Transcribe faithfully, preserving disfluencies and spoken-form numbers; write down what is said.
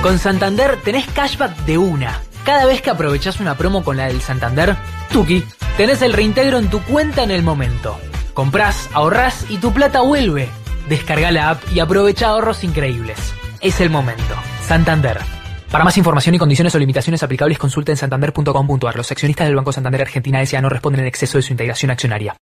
Con Santander tenés cashback de una. Cada vez que aprovechás una promo con la del Santander, tuki, tenés el reintegro en tu cuenta en el momento. Comprás, ahorrás y tu plata vuelve. Descarga la app y aprovecha ahorros increíbles. Es el momento. Santander. Para más información y condiciones o limitaciones aplicables, consulta en santander punto com punto a r. Los accionistas del Banco Santander Argentina S A no responden en exceso de su integración accionaria.